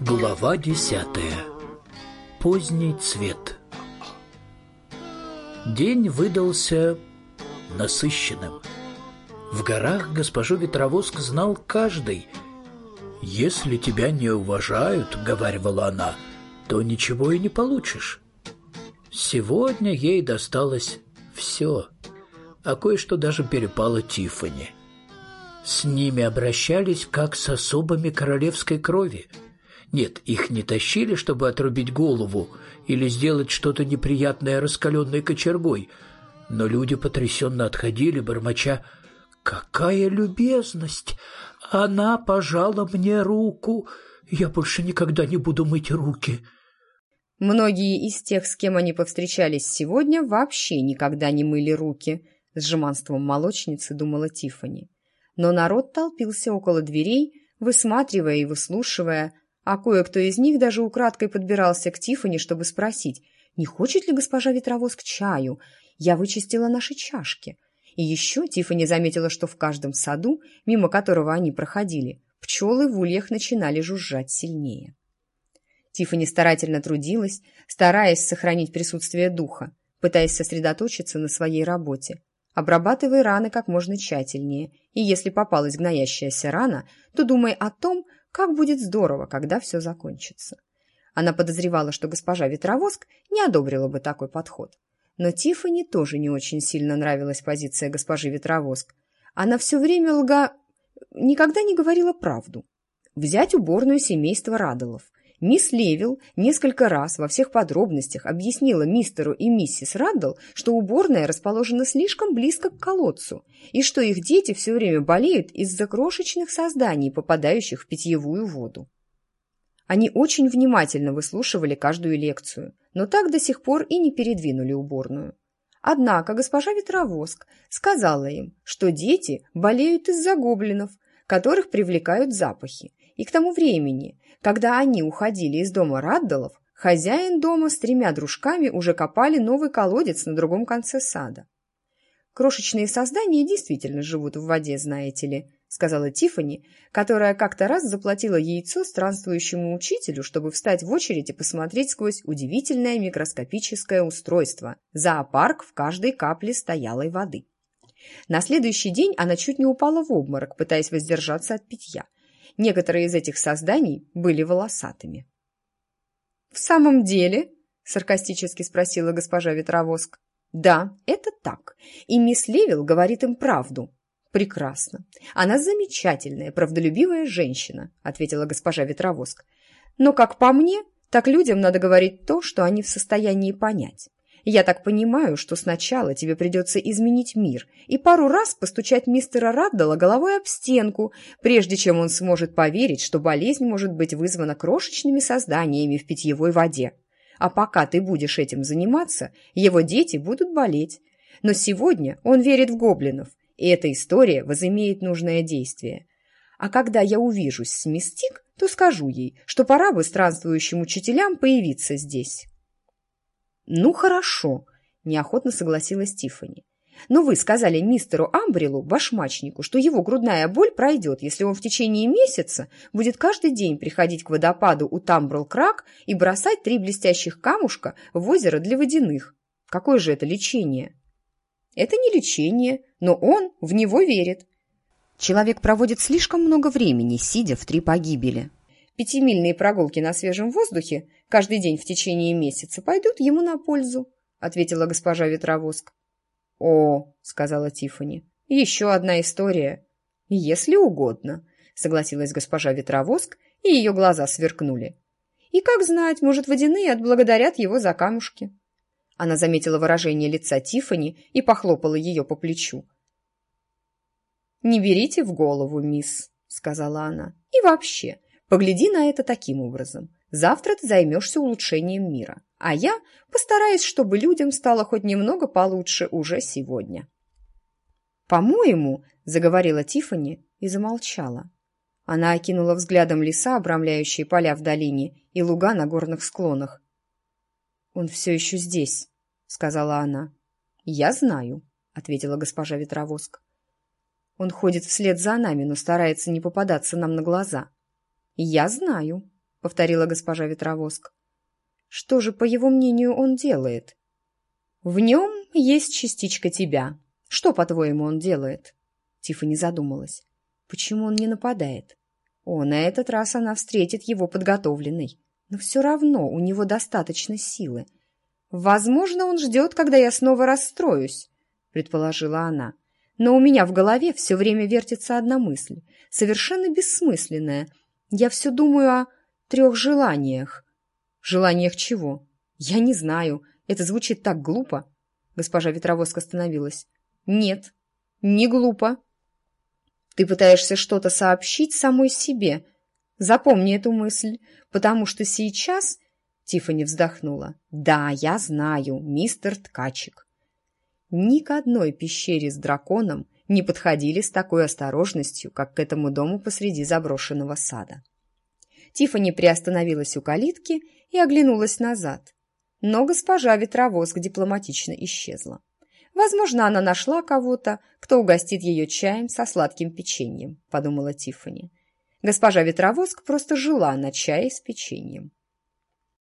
Глава 10. Поздний цвет. День выдался насыщенным. В горах госпожу Ветровоск знал каждый. «Если тебя не уважают, — говаривала она, — то ничего и не получишь». Сегодня ей досталось все, а кое-что даже перепало Тиффани. С ними обращались как с особами королевской крови. Нет, их не тащили, чтобы отрубить голову или сделать что-то неприятное раскаленной кочергой, но люди потрясенно отходили, бормоча: «Какая любезность! Она пожала мне руку! Я больше никогда не буду мыть руки!» Многие из тех, с кем они повстречались сегодня, вообще никогда не мыли руки, с жеманством молочницы думала Тиффани. Но народ толпился около дверей, высматривая и выслушивая, а кое-кто из них даже украдкой подбирался к Тиффани, чтобы спросить, не хочет ли госпожа Ветровоск чаю. Я вычистила наши чашки. И еще Тиффани заметила, что в каждом саду, мимо которого они проходили, пчелы в ульях начинали жужжать сильнее. Тиффани старательно трудилась, стараясь сохранить присутствие духа, пытаясь сосредоточиться на своей работе. Обрабатывай раны как можно тщательнее, и если попалась гноящаяся рана, то думай о том, как будет здорово, когда все закончится. Она подозревала, что госпожа Ветровоск не одобрила бы такой подход. Но Тиффани тоже не очень сильно нравилась позиция госпожи Ветровоск. Она все время никогда не говорила правду. Взять уборную семейства Раддлов. Мисс Левилл несколько раз во всех подробностях объяснила мистеру и миссис Раддл, что уборная расположена слишком близко к колодцу, и что их дети все время болеют из-за крошечных созданий, попадающих в питьевую воду. Они очень внимательно выслушивали каждую лекцию, но так до сих пор и не передвинули уборную. Однако госпожа Ветровоск сказала им, что дети болеют из-за гоблинов, которых привлекают запахи, и к тому времени, когда они уходили из дома Раддлов, хозяин дома с 3 дружками уже копали новый колодец на другом конце сада. «Крошечные создания действительно живут в воде, знаете ли», — сказала Тиффани, которая как-то раз заплатила яйцо странствующему учителю, чтобы встать в очередь и посмотреть сквозь удивительное микроскопическое устройство — зоопарк в каждой капле стоялой воды. На следующий день она чуть не упала в обморок, пытаясь воздержаться от питья. Некоторые из этих созданий были волосатыми. «В самом деле?» — саркастически спросила госпожа Ветровоск. «Да, это так. И мисс Левилл говорит им правду». «Прекрасно. Она замечательная, правдолюбивая женщина», — ответила госпожа Ветровоск. «Но, как по мне, так людям надо говорить то, что они в состоянии понять. Я так понимаю, что сначала тебе придется изменить мир и пару раз постучать мистера Раддала головой об стенку, прежде чем он сможет поверить, что болезнь может быть вызвана крошечными созданиями в питьевой воде. А пока ты будешь этим заниматься, его дети будут болеть. Но сегодня он верит в гоблинов, и эта история возымеет нужное действие. А когда я увижусь с мисс Тик, то скажу ей, что пора бы странствующим учителям появиться здесь». «Ну, хорошо», – неохотно согласилась Тиффани. «Но вы сказали мистеру Амбреллу, башмачнику, что его грудная боль пройдет, если он в течение месяца будет каждый день приходить к водопаду у Тамбрл-Крак и бросать 3 блестящих камушка в озеро для водяных. Какое же это лечение?» «Это не лечение, но он в него верит. Человек проводит слишком много времени, сидя в 3 погибели. 5-мильные прогулки на свежем воздухе каждый день в течение месяца пойдут ему на пользу», — ответила госпожа Ветровоск. «О», — сказала Тиффани, — «еще одна история». «Если угодно», — согласилась госпожа Ветровоск, и ее глаза сверкнули. «И как знать, может, водяные отблагодарят его за камушки». Она заметила выражение лица Тиффани и похлопала ее по плечу. «Не берите в голову, мисс», — сказала она, — «и вообще, погляди на это таким образом. Завтра ты займешься улучшением мира, а я постараюсь, чтобы людям стало хоть немного получше уже сегодня». «По-моему», — заговорила Тиффани и замолчала. Она окинула взглядом леса, обрамляющие поля в долине, и луга на горных склонах. «Он все еще здесь», — сказала она. «Я знаю», — ответила госпожа Ветровоск. «Он ходит вслед за нами, но старается не попадаться нам на глаза». «Я знаю», — повторила госпожа Ветровоск. «Что же, по его мнению, он делает?» «В нем есть частичка тебя. Что, по-твоему, он делает?» Тиффани задумалась. Почему он не нападает? На этот раз она встретит его подготовленной. Но все равно у него достаточно силы. «Возможно, он ждет, когда я снова расстроюсь», — предположила она. «Но у меня в голове все время вертится одна мысль, совершенно бессмысленная. Я все думаю о 3 желаниях». «Желаниях чего?» «Я не знаю. Это звучит так глупо». Госпожа Ветровоск остановилась. «Нет, не глупо. Ты пытаешься что-то сообщить самой себе. Запомни эту мысль, потому что сейчас...» Тиффани вздохнула. «Да, я знаю, мистер Ткачик». Ни к одной пещере с драконом не подходили с такой осторожностью, как к этому дому посреди заброшенного сада. Тиффани приостановилась у калитки и оглянулась назад. Но госпожа Ветровоск дипломатично исчезла. «Возможно, она нашла кого-то, кто угостит ее чаем со сладким печеньем», — подумала Тиффани. Госпожа Ветровоск просто жила на чае с печеньем.